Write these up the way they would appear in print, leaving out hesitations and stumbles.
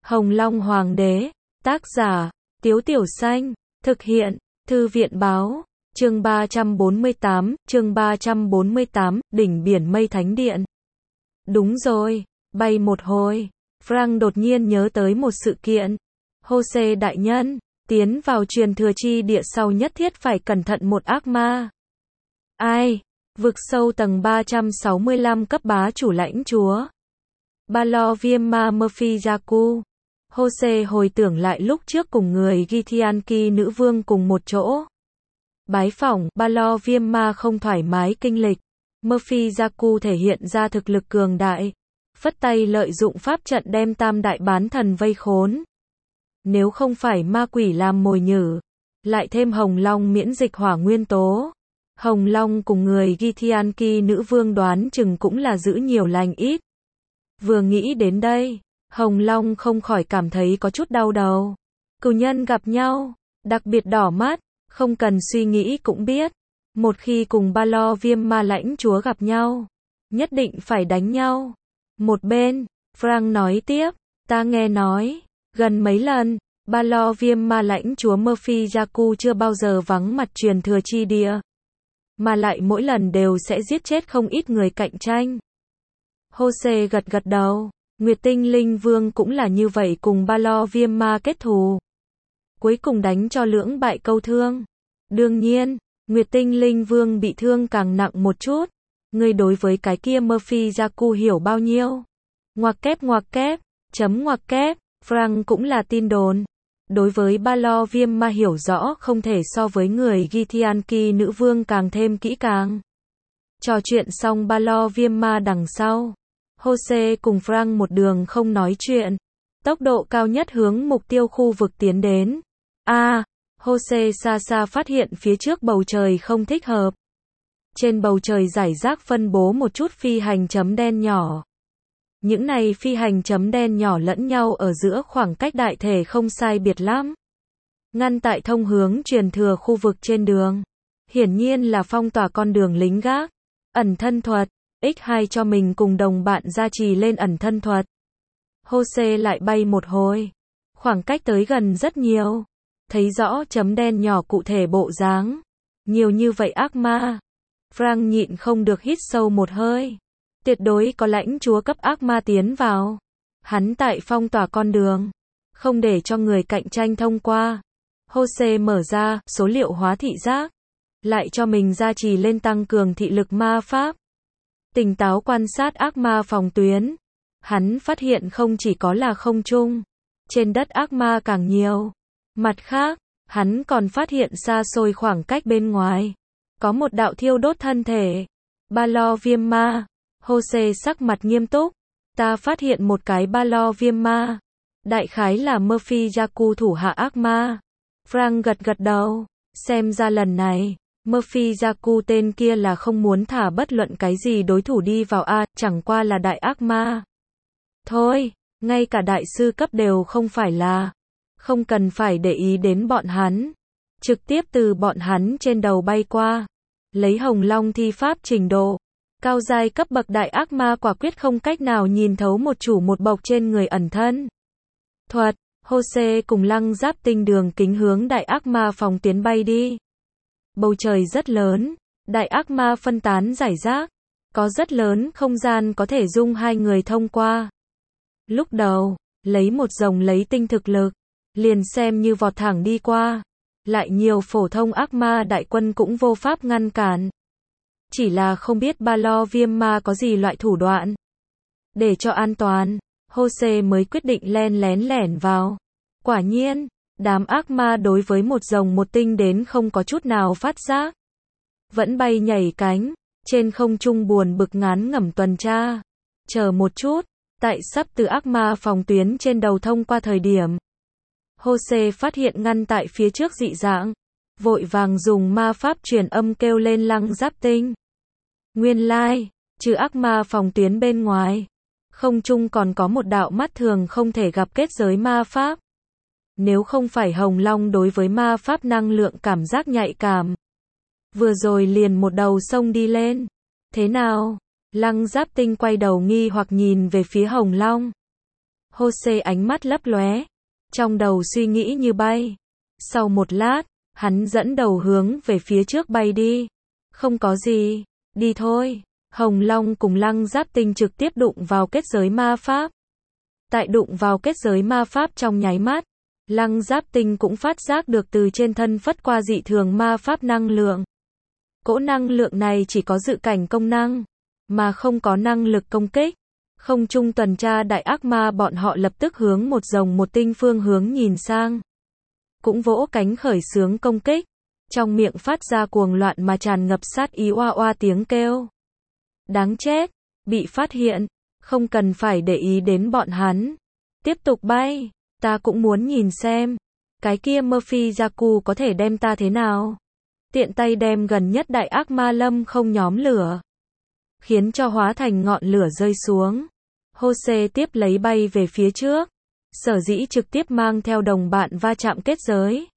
Hồng Long Hoàng đế, tác giả, Tiếu Tiểu Xanh, thực hiện, Thư viện báo, chương 348, đỉnh biển mây thánh điện. Đúng rồi, bay một hồi, Frank đột nhiên nhớ tới một sự kiện. Jose đại nhân, tiến vào truyền thừa chi địa sau nhất thiết phải cẩn thận một ác ma. Ai? Vực sâu tầng 365 cấp bá chủ lãnh chúa. Balor viêm ma Murphy Jaku. Jose hồi tưởng lại lúc trước cùng người Githyanki nữ vương cùng một chỗ. Bái phỏng, Balor viêm ma không thoải mái kinh lịch. Murphy Jaku thể hiện ra thực lực cường đại. Phất tay lợi dụng pháp trận đem tam đại bán thần vây khốn. Nếu không phải ma quỷ làm mồi nhử, lại thêm Hồng Long miễn dịch hỏa nguyên tố. Hồng Long cùng người Githyanki nữ vương đoán chừng cũng là giữ nhiều lành ít. Vừa nghĩ đến đây, Hồng Long không khỏi cảm thấy có chút đau đầu. Cừu nhân gặp nhau, đặc biệt đỏ mắt, không cần suy nghĩ cũng biết. Một khi cùng Balor viêm ma lãnh chúa gặp nhau, nhất định phải đánh nhau. Một bên, Frank nói tiếp, ta nghe nói, gần mấy lần, Balor viêm ma lãnh chúa Murphy Jaku chưa bao giờ vắng mặt truyền thừa chi địa. Mà lại mỗi lần đều sẽ giết chết không ít người cạnh tranh. Jose gật gật đầu, Nguyệt Tinh Linh Vương cũng là như vậy cùng Balor viêm ma kết thù. Cuối cùng đánh cho lưỡng bại câu thương. Đương nhiên, Nguyệt Tinh Linh Vương bị thương càng nặng một chút. Ngươi đối với cái kia Murphy Jaku hiểu bao nhiêu? Ngoặc kép, chấm ngoặc kép, Frank cũng là tin đồn. Đối với Balor viêm ma hiểu rõ không thể so với người Githyanki nữ vương càng thêm kỹ càng. Trò chuyện xong Balor viêm ma đằng sau, Jose cùng Frank một đường không nói chuyện, tốc độ cao nhất hướng mục tiêu khu vực tiến đến. Jose xa xa phát hiện phía trước bầu trời không thích hợp. Trên bầu trời rải rác phân bố một chút phi hành chấm đen nhỏ. Những này phi hành chấm đen nhỏ lẫn nhau ở giữa khoảng cách đại thể không sai biệt lắm. Ngăn tại thông hướng truyền thừa khu vực trên đường. Hiển nhiên là phong tỏa con đường lính gác. Ẩn thân thuật, X2 cho mình cùng đồng bạn gia trì lên ẩn thân thuật. Jose lại bay một hồi. Khoảng cách tới gần rất nhiều. Thấy rõ chấm đen nhỏ cụ thể bộ dáng. Nhiều như vậy ác ma. Frank nhịn không được hít sâu một hơi. Tuyệt đối có lãnh chúa cấp ác ma tiến vào. Hắn tại phong tỏa con đường. Không để cho người cạnh tranh thông qua. Jose mở ra số liệu hóa thị giác. Lại cho mình gia trì lên tăng cường thị lực ma pháp. Tỉnh táo quan sát ác ma phòng tuyến. Hắn phát hiện không chỉ có là không trung. Trên đất ác ma càng nhiều. Mặt khác, hắn còn phát hiện xa xôi khoảng cách bên ngoài. Có một đạo thiêu đốt thân thể. Balor viêm ma. Jose sắc mặt nghiêm túc. Ta phát hiện một cái Balor viêm ma. Đại khái là Murphy Jaku thủ hạ ác ma. Frank gật gật đầu. Xem ra lần này, Murphy Jaku tên kia là không muốn thả bất luận cái gì đối thủ đi vào chẳng qua là đại ác ma. Thôi, ngay cả đại sư cấp đều không phải là. Không cần phải để ý đến bọn hắn. Trực tiếp từ bọn hắn trên đầu bay qua. Lấy Hồng Long thi pháp trình độ. Cao giai cấp bậc đại ác ma quả quyết không cách nào nhìn thấu một chủ một bộc trên người ẩn thân. Thuật, Jose cùng Lăng Giáp Tinh đường kính hướng đại ác ma phòng tiến bay đi. Bầu trời rất lớn, đại ác ma phân tán rải rác. Có rất lớn không gian có thể dung hai người thông qua. Lúc đầu, lấy một rồng lấy tinh thực lực, liền xem như vọt thẳng đi qua. Lại nhiều phổ thông ác ma đại quân cũng vô pháp ngăn cản. Chỉ là không biết Balor viêm ma có gì loại thủ đoạn. Để cho an toàn, Jose mới quyết định len lén lẻn vào. Quả nhiên, đám ác ma đối với một rồng một tinh đến không có chút nào phát giác. Vẫn bay nhảy cánh, trên không trung buồn bực ngán ngẩm tuần tra. Chờ một chút, tại sắp từ ác ma phòng tuyến trên đầu thông qua thời điểm. Jose phát hiện ngăn tại phía trước dị dạng. Vội vàng dùng ma pháp truyền âm kêu lên Lăng Giáp Tinh. Nguyên lai, trừ ác ma phòng tuyến bên ngoài, không trung còn có một đạo mắt thường không thể gặp kết giới ma pháp. Nếu không phải Hồng Long đối với ma pháp năng lượng cảm giác nhạy cảm. Vừa rồi liền một đầu sông đi lên. Thế nào? Lăng Giáp Tinh quay đầu nghi hoặc nhìn về phía Hồng Long. Jose ánh mắt lấp lóe, trong đầu suy nghĩ như bay. Sau một lát, hắn dẫn đầu hướng về phía trước bay đi. Không có gì, đi thôi. Hồng Long cùng Lăng Giáp Tinh trực tiếp đụng vào kết giới ma pháp. Tại đụng vào kết giới ma pháp trong nháy mắt, Lăng Giáp Tinh cũng phát giác được từ trên thân phất qua dị thường ma pháp năng lượng. Cỗ năng lượng này chỉ có dự cảnh công năng, mà không có năng lực công kích. Không trung tuần tra đại ác ma bọn họ lập tức hướng một rồng một tinh phương hướng nhìn sang. Cũng vỗ cánh khởi xướng công kích. Trong miệng phát ra cuồng loạn mà tràn ngập sát ý oa oa tiếng kêu. Đáng chết, bị phát hiện, không cần phải để ý đến bọn hắn. Tiếp tục bay, ta cũng muốn nhìn xem. Cái kia Murphy Yaku có thể đem ta thế nào? Tiện tay đem gần nhất đại ác ma lâm không nhóm lửa. Khiến cho hóa thành ngọn lửa rơi xuống. Jose tiếp lấy bay về phía trước. Sở dĩ trực tiếp mang theo đồng bạn va chạm kết giới.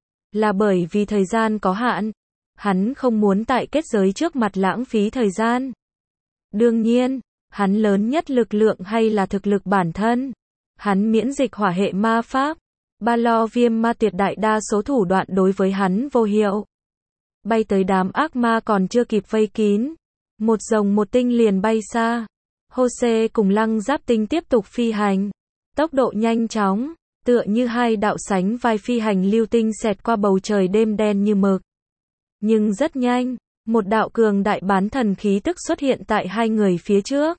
Là bởi vì thời gian có hạn. Hắn không muốn tại kết giới trước mặt lãng phí thời gian. Đương nhiên, hắn lớn nhất lực lượng hay là thực lực bản thân. Hắn miễn dịch hỏa hệ ma pháp. Ba lo viêm ma tuyệt đại đa số thủ đoạn đối với hắn vô hiệu. Bay tới đám ác ma còn chưa kịp vây kín. Một rồng một tinh liền bay xa. Jose cùng Lăng Giáp Tinh tiếp tục phi hành. Tốc độ nhanh chóng, tựa như hai đạo sánh vai phi hành lưu tinh xẹt qua bầu trời đêm đen như mực. Nhưng rất nhanh, một đạo cường đại bán thần khí tức xuất hiện tại hai người phía trước.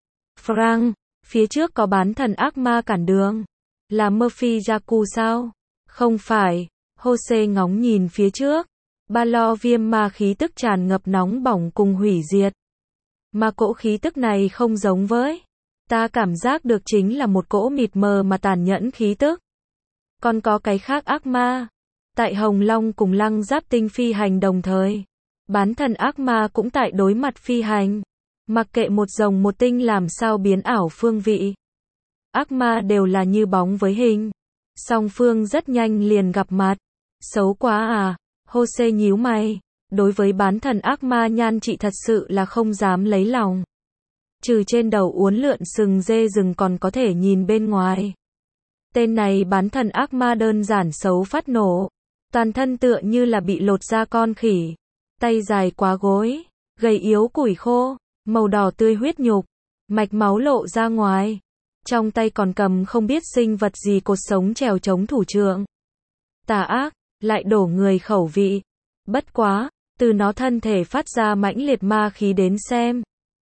Frank, phía trước có bán thần ác ma cản đường. Là Murphy Yaku sao? Không phải. Jose ngóng nhìn phía trước. Ba lo viêm ma khí tức tràn ngập nóng bỏng cùng hủy diệt. Mà cỗ khí tức này không giống với. Ta cảm giác được chính là một cỗ mịt mờ mà tàn nhẫn khí tức. Còn có cái khác ác ma. Tại Hồng Long cùng Lăng Giáp Tinh phi hành đồng thời. Bán thần ác ma cũng tại đối mặt phi hành. Mặc kệ một rồng một tinh làm sao biến ảo phương vị. Ác ma đều là như bóng với hình. Song phương rất nhanh liền gặp mặt. Xấu quá à. Jose nhíu mày. Đối với bán thần ác ma nhan trị thật sự là không dám lấy lòng. Trừ trên đầu uốn lượn sừng dê rừng còn có thể nhìn bên ngoài. Tên này bán thần ác ma đơn giản xấu phát nổ. Toàn thân tựa như là bị lột da con khỉ. Tay dài quá gối. Gầy yếu củi khô. Màu đỏ tươi huyết nhục. Mạch máu lộ ra ngoài. Trong tay còn cầm không biết sinh vật gì cột sống trèo chống thủ trưởng. Tà ác, lại đổ người khẩu vị. Bất quá, từ nó thân thể phát ra mãnh liệt ma khí đến xem.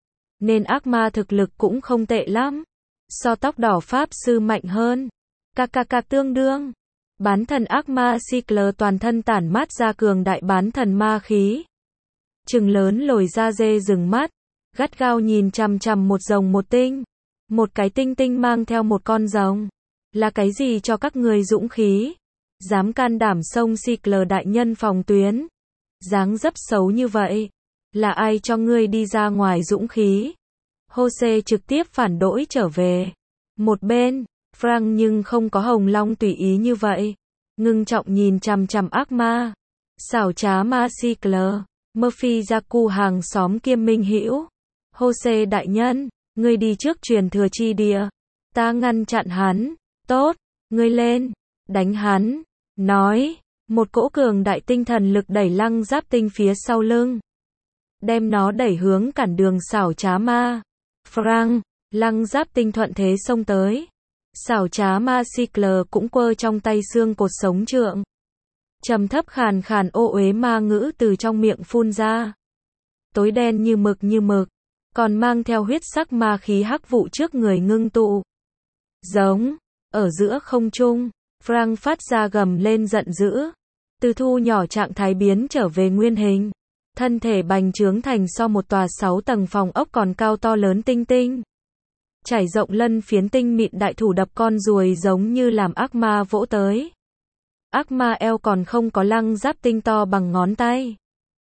Nên ác ma thực lực cũng không tệ lắm. So tóc đỏ pháp sư mạnh hơn. Cà tương đương. Bán thần ác ma Cycler toàn thân tản mát ra cường đại bán thần ma khí. Trừng lớn lồi ra dê rừng mắt. Gắt gao nhìn chằm chằm một rồng một tinh. Một cái tinh tinh mang theo một con rồng. Là cái gì cho các người dũng khí? Dám can đảm xông Cycler đại nhân phòng tuyến. Dáng dấp xấu như vậy. Là ai cho ngươi đi ra ngoài dũng khí? Jose trực tiếp phản đối trở về. Một bên, Frank nhưng không có Hồng Long tùy ý như vậy. Ngưng trọng nhìn chằm chằm ác ma. Xảo trá ma Cycler. Murphy Yaku hàng xóm kiêm minh hữu. Jose đại nhân, ngươi đi trước truyền thừa chi địa. Ta ngăn chặn hắn. Tốt, ngươi lên. Đánh hắn. Nói. Một cỗ cường đại tinh thần lực đẩy Lăng Giáp Tinh phía sau lưng. Đem nó đẩy hướng cản đường xảo trá ma. Frank, Lăng Giáp Tinh thuận thế xông tới. Xảo trá ma Cycler cũng quơ trong tay xương cột sống trượng. Trầm thấp khàn khàn ô uế ma ngữ từ trong miệng phun ra. Tối đen như mực. Còn mang theo huyết sắc ma khí hắc vụ trước người ngưng tụ. Giống. Ở giữa không trung, Frank phát ra gầm lên giận dữ. Từ thu nhỏ trạng thái biến trở về nguyên hình. Thân thể bành trướng thành so một tòa 6 tầng phòng ốc còn cao to lớn tinh tinh. Trải rộng lân phiến tinh mịn đại thủ đập con ruồi giống như làm ác ma vỗ tới. Ác ma eo còn không có Lăng Giáp Tinh to bằng ngón tay.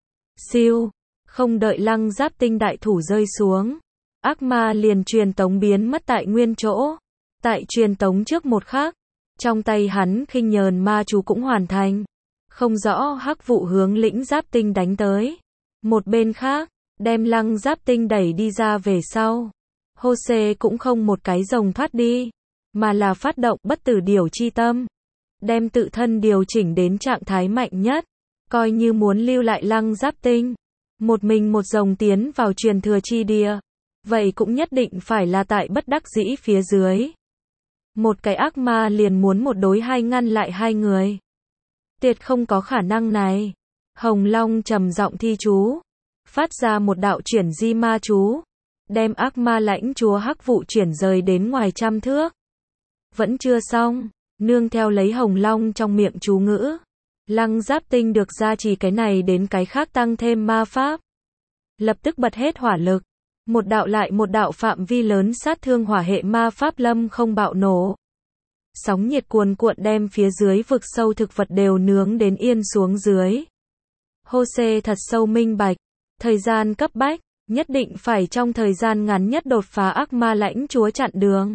Siêu, không đợi Lăng Giáp Tinh đại thủ rơi xuống. Ác ma liền truyền tống biến mất tại nguyên chỗ. Tại truyền tống trước một khắc, trong tay hắn khinh nhờn ma chú cũng hoàn thành. Không rõ hắc vụ hướng lĩnh Giáp Tinh đánh tới. Một bên khác, đem Lăng Giáp Tinh đẩy đi ra về sau. Jose cũng không một cái rồng thoát đi. mà là phát động bất tử điều chi tâm, đem tự thân điều chỉnh đến trạng thái mạnh nhất, coi như muốn lưu lại Lăng Giáp Tinh, một mình một rồng tiến vào truyền thừa chi địa, vậy cũng nhất định phải là tại bất đắc dĩ phía dưới. Một cái ác ma liền muốn một đối hai ngăn lại hai người. Tuyệt không có khả năng này. Hồng Long trầm giọng thi chú, phát ra một đạo chuyển di ma chú, đem ác ma lãnh chúa hắc vụ chuyển rời đến ngoài 100 thước. Vẫn chưa xong, nương theo lấy Hồng Long trong miệng chú ngữ, Lăng Giáp Tinh được gia trì cái này đến cái khác tăng thêm ma pháp. Lập tức bật hết hỏa lực, một đạo lại một đạo phạm vi lớn sát thương hỏa hệ ma pháp lâm không bạo nổ. Sóng nhiệt cuồn cuộn đem phía dưới vực sâu thực vật đều nướng đến yên xuống dưới. Jose thật sâu minh bạch, thời gian cấp bách, nhất định phải trong thời gian ngắn nhất đột phá ác ma lãnh chúa chặn đường.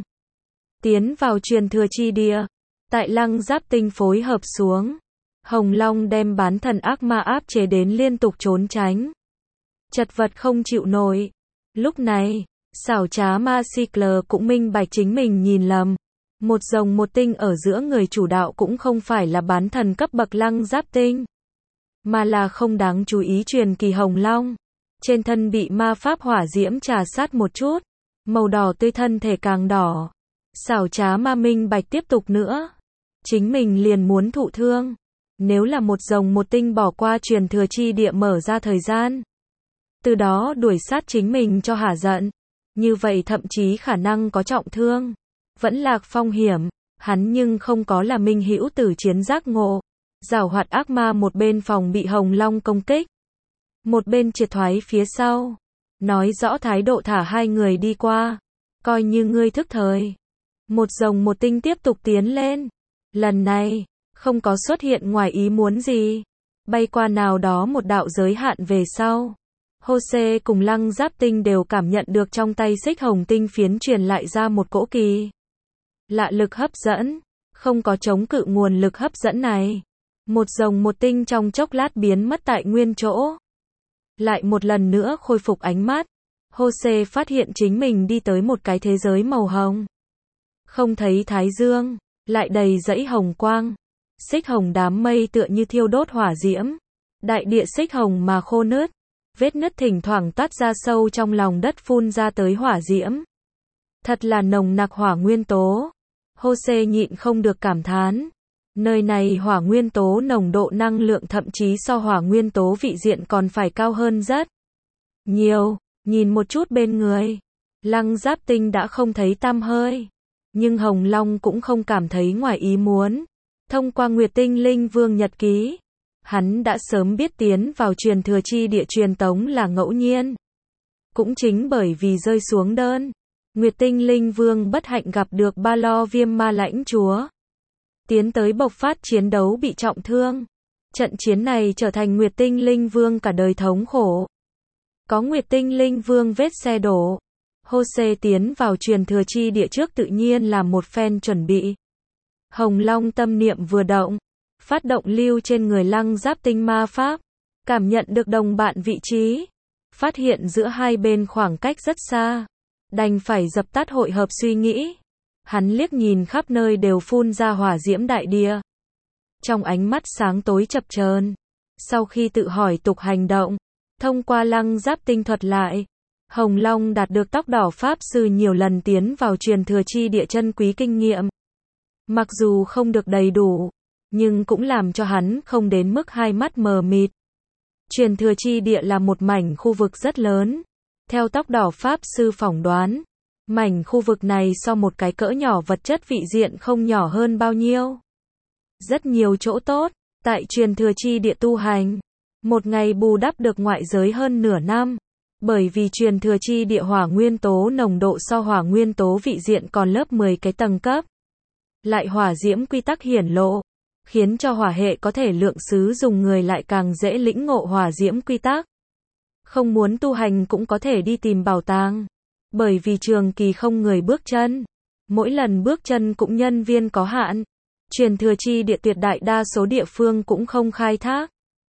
Tiến vào truyền thừa chi địa, tại Lăng Giáp Tinh phối hợp xuống, Hồng Long đem bán thần ác ma áp chế đến liên tục trốn tránh. Chật vật không chịu nổi. Lúc này, xảo trá ma Cycle cũng minh bạch chính mình nhìn lầm. Một rồng một tinh ở giữa người chủ đạo cũng không phải là bán thần cấp bậc Lăng Giáp Tinh, mà là không đáng chú ý truyền kỳ Hồng Long. Trên thân bị ma pháp hỏa diễm trà sát một chút, màu đỏ tươi thân thể càng đỏ. Xảo trá ma minh bạch tiếp tục nữa, chính mình liền muốn thụ thương. Nếu là một rồng một tinh bỏ qua truyền thừa chi địa mở ra thời gian, từ đó đuổi sát chính mình cho hả giận, như vậy thậm chí khả năng có trọng thương, vẫn lạc phong hiểm. Hắn nhưng không có là minh hữu tử chiến giác ngộ, giảo hoạt ác ma một bên phòng bị Hồng Long công kích, một bên triệt thoái phía sau, nói rõ thái độ thả hai người đi qua, coi như ngươi thức thời. Một rồng một tinh tiếp tục tiến lên, lần này không có xuất hiện ngoài ý muốn gì, bay qua nào đó một đạo giới hạn về sau. Jose cùng Lăng Giáp Tinh đều cảm nhận được trong tay xích hồng tinh phiến truyền lại ra một cỗ kỳ lạ lực hấp dẫn, không có chống cự nguồn lực hấp dẫn này. Một rồng một tinh trong chốc lát biến mất tại nguyên chỗ. Lại một lần nữa khôi phục ánh mắt, Jose phát hiện chính mình đi tới một cái thế giới màu hồng. Không thấy thái dương, lại đầy dãy hồng quang. Xích hồng đám mây tựa như thiêu đốt hỏa diễm. Đại địa xích hồng mà khô nứt. Vết nứt thỉnh thoảng toát ra sâu trong lòng đất phun ra tới hỏa diễm. Thật là nồng nặc hỏa nguyên tố. Jose nhịn không được cảm thán. Nơi này hỏa nguyên tố nồng độ năng lượng thậm chí so hỏa nguyên tố vị diện còn phải cao hơn rất nhiều. Nhìn một chút bên người, Lăng Giáp Tinh đã không thấy tăm hơi. Nhưng Hồng Long cũng không cảm thấy ngoài ý muốn. Thông qua Nguyệt Tinh Linh Vương nhật ký, hắn đã sớm biết tiến vào truyền thừa chi địa truyền tống là ngẫu nhiên. Cũng chính bởi vì rơi xuống đơn, Nguyệt Tinh Linh Vương bất hạnh gặp được Ba Lo Viêm Ma lãnh chúa. Tiến tới bộc phát chiến đấu bị trọng thương. Trận chiến này trở thành Nguyệt Tinh Linh Vương cả đời thống khổ. Có Nguyệt Tinh Linh Vương vết xe đổ, Jose tiến vào truyền thừa chi địa trước tự nhiên là một phen chuẩn bị. Hồng Long tâm niệm vừa động, phát động lưu trên người Lăng Giáp Tinh ma pháp, cảm nhận được đồng bạn vị trí, phát hiện giữa hai bên khoảng cách rất xa, đành phải dập tắt hội hợp suy nghĩ. Hắn liếc nhìn khắp nơi đều phun ra hỏa diễm đại địa. Trong ánh mắt sáng tối chập chờn, sau khi tự hỏi tục hành động, thông qua Lăng Giáp Tinh thuật lại, Hồng Long đạt được tóc đỏ pháp sư nhiều lần tiến vào truyền thừa chi địa chân quý kinh nghiệm. Mặc dù không được đầy đủ, nhưng cũng làm cho hắn không đến mức hai mắt mờ mịt. Truyền thừa chi địa là một mảnh khu vực rất lớn. Theo tóc đỏ pháp sư phỏng đoán, mảnh khu vực này so một cái cỡ nhỏ vật chất vị diện không nhỏ hơn bao nhiêu. Rất nhiều chỗ tốt, tại truyền thừa chi địa tu hành. Một ngày bù đắp được ngoại giới hơn nửa năm. Bởi vì truyền thừa chi địa hỏa nguyên tố nồng độ so hỏa nguyên tố vị diện còn lớp 10 cái tầng cấp. Lại hỏa diễm quy tắc hiển lộ, khiến cho hỏa hệ có thể lượng xứ dùng người lại càng dễ lĩnh ngộ hỏa diễm quy tắc. Không muốn tu hành cũng có thể đi tìm bảo tàng. Bởi vì trường kỳ không người bước chân. Mỗi lần bước chân cũng nhân viên có hạn. Truyền thừa chi địa tuyệt đại đa số địa phương cũng không khai thác.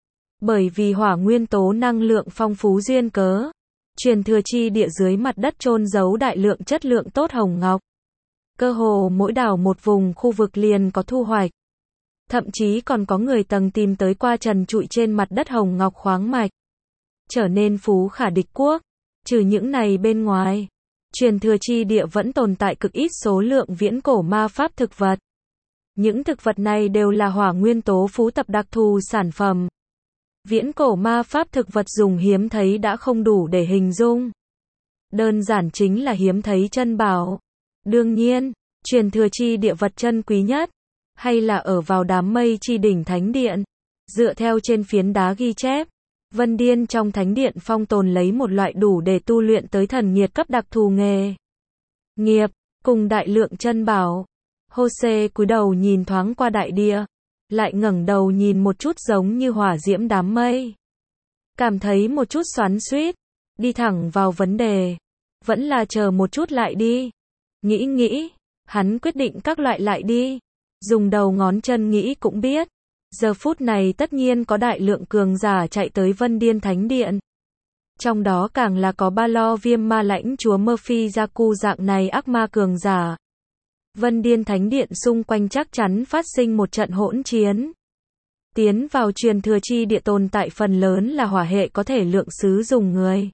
Bởi vì hỏa nguyên tố năng lượng phong phú duyên cớ. Truyền thừa chi địa dưới mặt đất chôn giấu đại lượng chất lượng tốt hồng ngọc. Cơ hồ mỗi đảo một vùng khu vực liền có thu hoạch. Thậm chí còn có người từng tìm tới qua trần trụi trên mặt đất hồng ngọc khoáng mạch. Trở nên phú khả địch quốc. Trừ những này bên ngoài, truyền thừa chi địa vẫn tồn tại cực ít số lượng viễn cổ ma pháp thực vật. Những thực vật này đều là hỏa nguyên tố phú tập đặc thù sản phẩm. Viễn cổ ma pháp thực vật dùng hiếm thấy đã không đủ để hình dung. Đơn giản chính là hiếm thấy chân bảo. Đương nhiên, truyền thừa chi địa vật chân quý nhất, hay là ở vào đám mây chi đỉnh thánh điện. Dựa theo trên phiến đá ghi chép, Vân Điên trong thánh điện phong tồn lấy một loại đủ để tu luyện tới thần nhiệt cấp đặc thù nghề nghiệp, cùng đại lượng chân bảo. Jose cúi đầu nhìn thoáng qua đại địa, lại ngẩng đầu nhìn một chút giống như hỏa diễm đám mây. Cảm thấy một chút xoắn xuýt, đi thẳng vào vấn đề. Vẫn là chờ một chút lại đi. Nghĩ, hắn quyết định các loại lại đi. Dùng đầu ngón chân nghĩ cũng biết. Giờ phút này tất nhiên có đại lượng cường giả chạy tới Vân Điên Thánh Điện. Trong đó càng là có ba lo viêm ma lãnh chúa Murphy Jaku dạng này ác ma cường giả. Vân Điên Thánh Điện xung quanh chắc chắn phát sinh một trận hỗn chiến. Tiến vào truyền thừa chi địa tồn tại phần lớn là hỏa hệ có thể lượng sứ dùng người.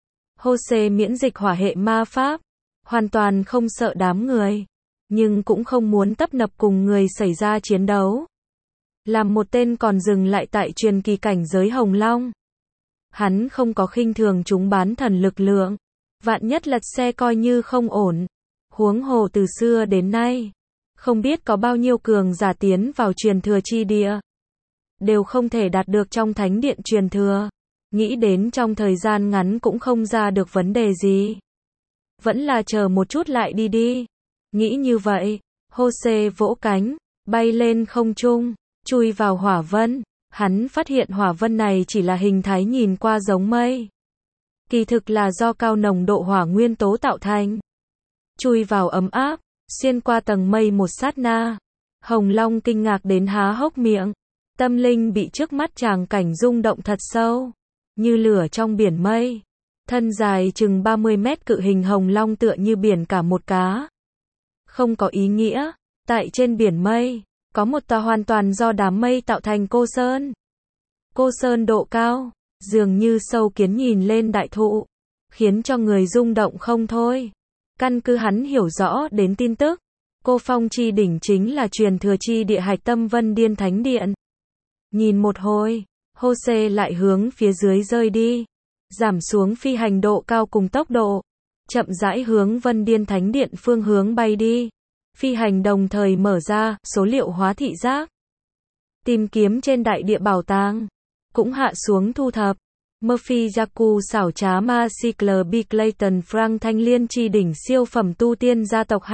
Jose miễn dịch hỏa hệ ma pháp, hoàn toàn không sợ đám người, nhưng cũng không muốn tấp nập cùng người xảy ra chiến đấu. Làm một tên còn dừng lại tại truyền kỳ cảnh giới Hồng Long. Hắn không có khinh thường chúng bán thần lực lượng, vạn nhất lật xe coi như không ổn. Huống hồ từ xưa đến nay, không biết có bao nhiêu cường giả tiến vào truyền thừa chi địa, đều không thể đạt được trong thánh điện truyền thừa. Nghĩ đến trong thời gian ngắn cũng không ra được vấn đề gì. Vẫn là chờ một chút lại đi đi. Nghĩ như vậy, Jose vỗ cánh, bay lên không trung, chui vào hỏa vân. Hắn phát hiện hỏa vân này chỉ là hình thái nhìn qua giống mây. Kỳ thực là do cao nồng độ hỏa nguyên tố tạo thành. Chui vào ấm áp, xuyên qua tầng mây một sát na. Hồng Long kinh ngạc đến há hốc miệng. Tâm linh bị trước mắt tràng cảnh rung động thật sâu. Như lửa trong biển mây. Thân dài chừng 30 mét cự hình hồng long tựa như biển cả một cá. Không có ý nghĩa. Tại trên biển mây, có một tòa hoàn toàn do đám mây tạo thành cô sơn. Cô sơn độ cao, dường như sâu kiến nhìn lên đại thụ, khiến cho người rung động không thôi. Căn cứ hắn hiểu rõ đến tin tức, cô phong chi đỉnh chính là truyền thừa chi địa hạch tâm Vân Điên Thánh Điện. Nhìn một hồi, Jose lại hướng phía dưới rơi đi, giảm xuống phi hành độ cao cùng tốc độ, chậm rãi hướng Vân Điên Thánh Điện phương hướng bay đi. Phi hành đồng thời mở ra số liệu hóa thị giác, tìm kiếm trên đại địa bảo tàng, cũng hạ xuống thu thập. Murphy Jaku xảo trá ma Cycle B Clayton Frank thanh liên chi đỉnh siêu phẩm tu tiên gia tộc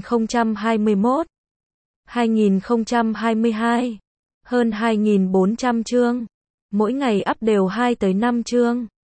2021 2022 hơn 2.400 chương, mỗi ngày up đều 2 tới 5 chương.